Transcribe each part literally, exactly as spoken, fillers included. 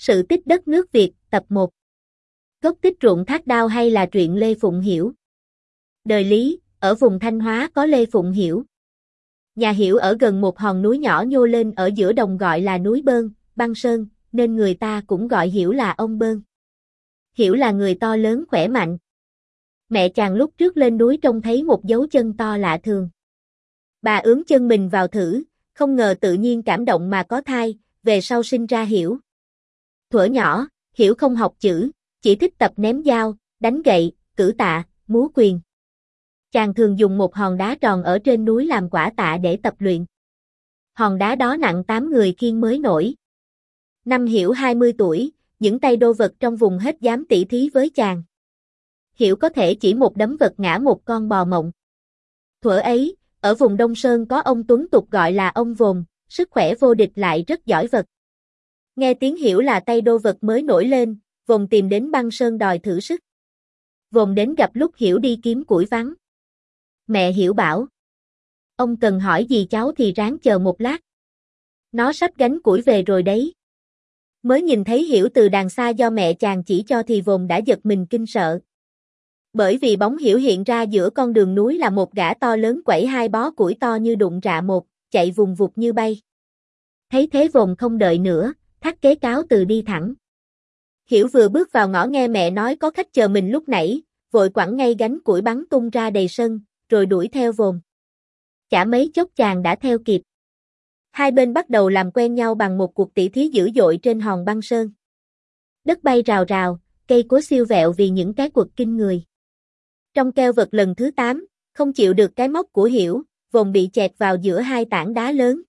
Sự tích đất nước Việt, tập một. Gốc tích ruộng thác đao hay là truyện Lê Phụng Hiểu. Đời Lý, ở vùng Thanh Hóa có Lê Phụng Hiểu. Nhà Hiểu ở gần một hòn núi nhỏ nhô lên ở giữa đồng gọi là núi Bơn, Băng Sơn, nên người ta cũng gọi Hiểu là ông Bơn. Hiểu là người to lớn khỏe mạnh. Mẹ chàng lúc trước lên núi trông thấy một dấu chân to lạ thường. Bà ướm chân mình vào thử, không ngờ tự nhiên cảm động mà có thai, về sau sinh ra Hiểu. Thuở nhỏ, Hiểu không học chữ, chỉ thích tập ném dao, đánh gậy, cử tạ, múa quyền. Chàng thường dùng một hòn đá tròn ở trên núi làm quả tạ để tập luyện. Hòn đá đó nặng tám người khiêng mới nổi. Năm Hiểu hai mươi tuổi, những tay đô vật trong vùng hết dám tỉ thí với chàng. Hiểu có thể chỉ một đấm vật ngã một con bò mộng. Thuở ấy, ở vùng Đông Sơn có ông Tuấn tục gọi là ông Vồn, sức khỏe vô địch lại rất giỏi vật. Nghe tiếng Hiểu là tay đô vật mới nổi lên, Vồn tìm đến Băng Sơn đòi thử sức. Vồn đến gặp lúc Hiểu đi kiếm củi vắng. Mẹ Hiểu bảo: ông cần hỏi gì cháu thì ráng chờ một lát. Nó sắp gánh củi về rồi đấy. Mới nhìn thấy Hiểu từ đàng xa do mẹ chàng chỉ cho thì Vồn đã giật mình kinh sợ. Bởi vì bóng Hiểu hiện ra giữa con đường núi là một gã to lớn quẩy hai bó củi to như đụng rạ một, chạy vùng vụt như bay. Thấy thế Vồn không đợi nữa, thắt kế cáo từ đi thẳng. Hiểu vừa bước vào ngõ nghe mẹ nói có khách chờ mình lúc nãy, vội quẳng ngay gánh củi bắn tung ra đầy sân, rồi đuổi theo Vồn. Chả mấy chốc chàng đã theo kịp. Hai bên bắt đầu làm quen nhau bằng một cuộc tỉ thí dữ dội trên hòn băng sơn. Đất bay rào rào, cây cối siêu vẹo vì những cái quật kinh người. Trong keo vật lần thứ tám, không chịu được cái móc của Hiểu, Vồn bị chẹt vào giữa hai tảng đá lớn.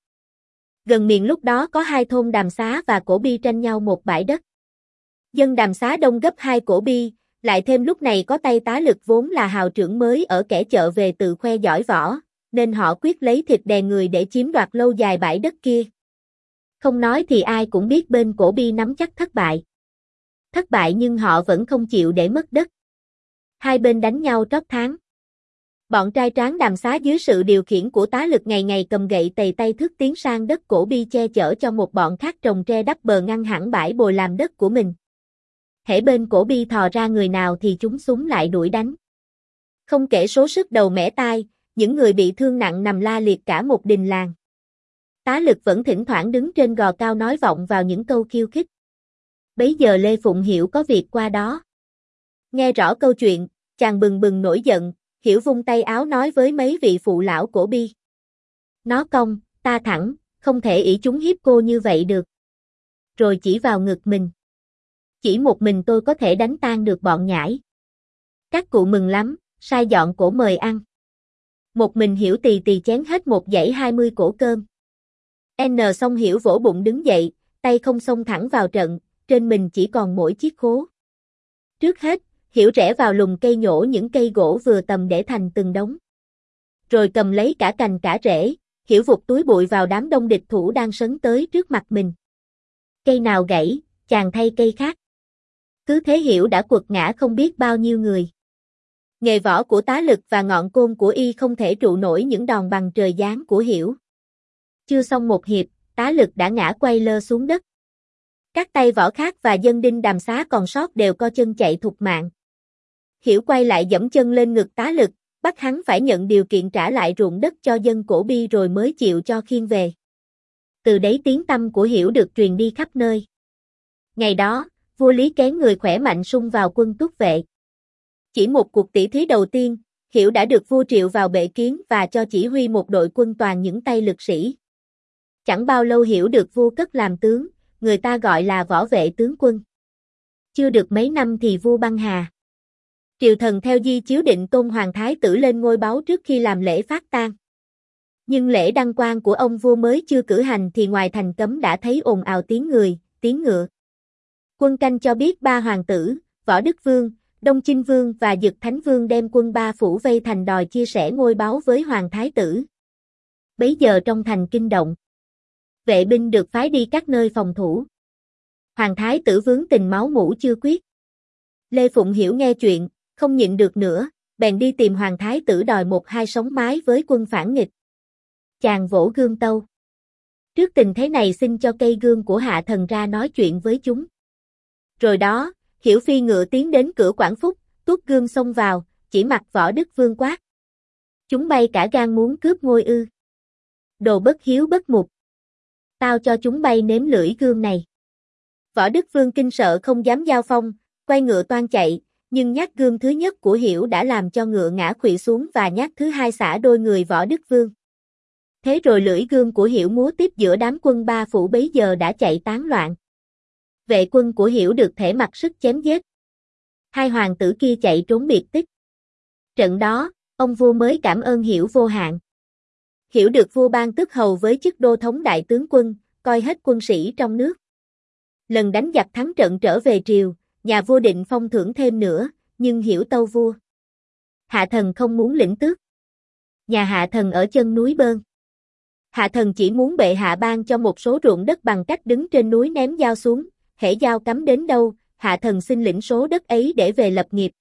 Gần miền lúc đó có hai thôn Đàm Xá và Cổ Bi tranh nhau một bãi đất. Dân Đàm Xá đông gấp hai Cổ Bi, lại thêm lúc này có tay tá lực vốn là hào trưởng mới ở kẻ chợ về tự khoe giỏi võ, nên họ quyết lấy thịt đè người để chiếm đoạt lâu dài bãi đất kia. Không nói thì ai cũng biết bên Cổ Bi nắm chắc thất bại. Thất bại nhưng họ vẫn không chịu để mất đất. Hai bên đánh nhau trót tháng. Bọn trai tráng Đàm Xá dưới sự điều khiển của tá lực ngày ngày cầm gậy tày tay thức tiến sang đất Cổ Bi che chở cho một bọn khác trồng tre đắp bờ ngăn hẳn bãi bồi làm đất của mình. Hễ bên Cổ Bi thò ra người nào thì chúng súng lại đuổi đánh. Không kể số sức đầu mẻ tai, những người bị thương nặng nằm la liệt cả một đình làng. Tá lực vẫn thỉnh thoảng đứng trên gò cao nói vọng vào những câu khiêu khích. Bấy giờ Lê Phụng Hiểu có việc qua đó. Nghe rõ câu chuyện, chàng bừng bừng nổi giận, Hiểu vung tay áo nói với mấy vị phụ lão Cổ Bi. Nó cong, ta thẳng, không thể ỷ chúng hiếp cô như vậy được. Rồi chỉ vào ngực mình. Chỉ một mình tôi có thể đánh tan được bọn nhãi. Các cụ mừng lắm, sai dọn cổ mời ăn. Một mình Hiểu tì tì chén hết một dãy hai mươi cổ cơm. N xong Hiểu vỗ bụng đứng dậy, tay không xông thẳng vào trận, trên mình chỉ còn mỗi chiếc khố. Trước hết, Hiểu rẽ vào lùm cây nhổ những cây gỗ vừa tầm để thành từng đống. Rồi cầm lấy cả cành cả rễ, Hiểu vụt túi bụi vào đám đông địch thủ đang sấn tới trước mặt mình. Cây nào gãy, chàng thay cây khác. Cứ thế Hiểu đã quật ngã không biết bao nhiêu người. Nghề võ của tá lực và ngọn côn của y không thể trụ nổi những đòn bằng trời giáng của Hiểu. Chưa xong một hiệp, tá lực đã ngã quay lơ xuống đất. Các tay võ khác và dân đinh Đàm Xá còn sót đều co chân chạy thục mạng. Hiểu quay lại giẫm chân lên ngực tá lực, bắt hắn phải nhận điều kiện trả lại ruộng đất cho dân Cổ Bi rồi mới chịu cho khiêng về. Từ đấy tiếng tăm của Hiểu được truyền đi khắp nơi. Ngày đó, vua Lý kén người khỏe mạnh sung vào quân túc vệ. Chỉ một cuộc tỉ thí đầu tiên, Hiểu đã được vua triệu vào bệ kiến và cho chỉ huy một đội quân toàn những tay lực sĩ. Chẳng bao lâu Hiểu được vua cất làm tướng, người ta gọi là võ vệ tướng quân. Chưa được mấy năm thì vua băng hà. Triều thần theo di chiếu định tôn hoàng thái tử lên ngôi báu trước khi làm lễ phát tang. Nhưng lễ đăng quang của ông vua mới chưa cử hành thì ngoài thành cấm đã thấy ồn ào tiếng người, tiếng ngựa. Quân canh cho biết ba hoàng tử, Võ Đức Vương, Đông Chinh Vương và Dực Thánh Vương đem quân ba phủ vây thành đòi chia sẻ ngôi báu với hoàng thái tử. Bấy giờ trong thành kinh động. Vệ binh được phái đi các nơi phòng thủ. Hoàng thái tử vướng tình máu mủ chưa quyết. Lê Phụng Hiểu nghe chuyện, không nhịn được nữa, bèn đi tìm hoàng thái tử đòi một hai sống mái với quân phản nghịch. Chàng vỗ gương tâu. Trước tình thế này xin cho cây gương của hạ thần ra nói chuyện với chúng. Rồi đó, Hiểu phi ngựa tiến đến cửa Quảng Phúc, tuốt gươm xông vào, chỉ mặt Võ Đức Vương quát. Chúng bay cả gan muốn cướp ngôi ư. Đồ bất hiếu bất mục. Tao cho chúng bay nếm lưỡi gươm này. Võ Đức Vương kinh sợ không dám giao phong, quay ngựa toan chạy, nhưng nhát gươm thứ nhất của Hiểu đã làm cho ngựa ngã khuỵu xuống và nhát thứ hai xả đôi người Võ Đức Vương. Thế rồi lưỡi gươm của Hiểu múa tiếp giữa đám quân ba phủ bấy giờ đã chạy tán loạn. Vệ quân của Hiểu được thể mặc sức chém giết. Hai hoàng tử kia chạy trốn biệt tích. Trận đó, ông vua mới cảm ơn Hiểu vô hạn. Hiểu được vua ban tước hầu với chức đô thống đại tướng quân, coi hết quân sĩ trong nước. Lần đánh giặc thắng trận trở về triều, nhà vua định phong thưởng thêm nữa, nhưng Hiểu tâu vua. Hạ thần không muốn lĩnh tước. Nhà hạ thần ở chân núi Bơn. Hạ thần chỉ muốn bệ hạ ban cho một số ruộng đất bằng cách đứng trên núi ném dao xuống, hễ dao cắm đến đâu, hạ thần xin lĩnh số đất ấy để về lập nghiệp.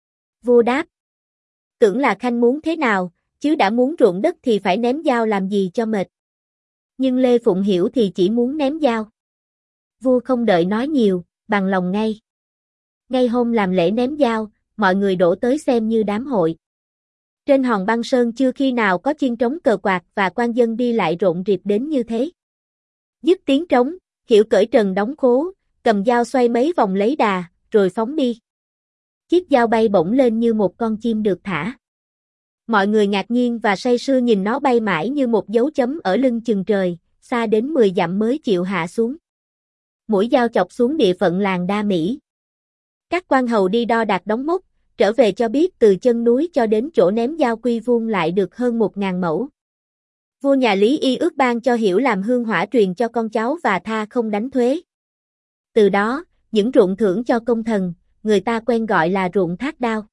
Vua đáp. Tưởng là khanh muốn thế nào, chứ đã muốn ruộng đất thì phải ném dao làm gì cho mệt. Nhưng Lê Phụng Hiểu thì chỉ muốn ném dao. Vua không đợi nói nhiều, bằng lòng ngay. Ngay hôm làm lễ ném dao, mọi người đổ tới xem như đám hội. Trên hòn băng sơn chưa khi nào có chiên trống cờ quạt và quan dân đi lại rộn rịp đến như thế. Dứt tiếng trống, Hiểu cởi trần đóng khố, cầm dao xoay mấy vòng lấy đà, rồi phóng đi. Chiếc dao bay bổng lên như một con chim được thả. Mọi người ngạc nhiên và say sưa nhìn nó bay mãi như một dấu chấm ở lưng chừng trời, xa đến mười dặm mới chịu hạ xuống. Mũi dao chọc xuống địa phận làng Đa Mỹ. Các quan hầu đi đo đạc đóng mốc, trở về cho biết từ chân núi cho đến chỗ ném dao quy vuông lại được hơn một ngàn mẫu. Vua nhà Lý Y ước ban cho Hiểu làm hương hỏa truyền cho con cháu và tha không đánh thuế. Từ đó, những ruộng thưởng cho công thần, người ta quen gọi là ruộng thác đao.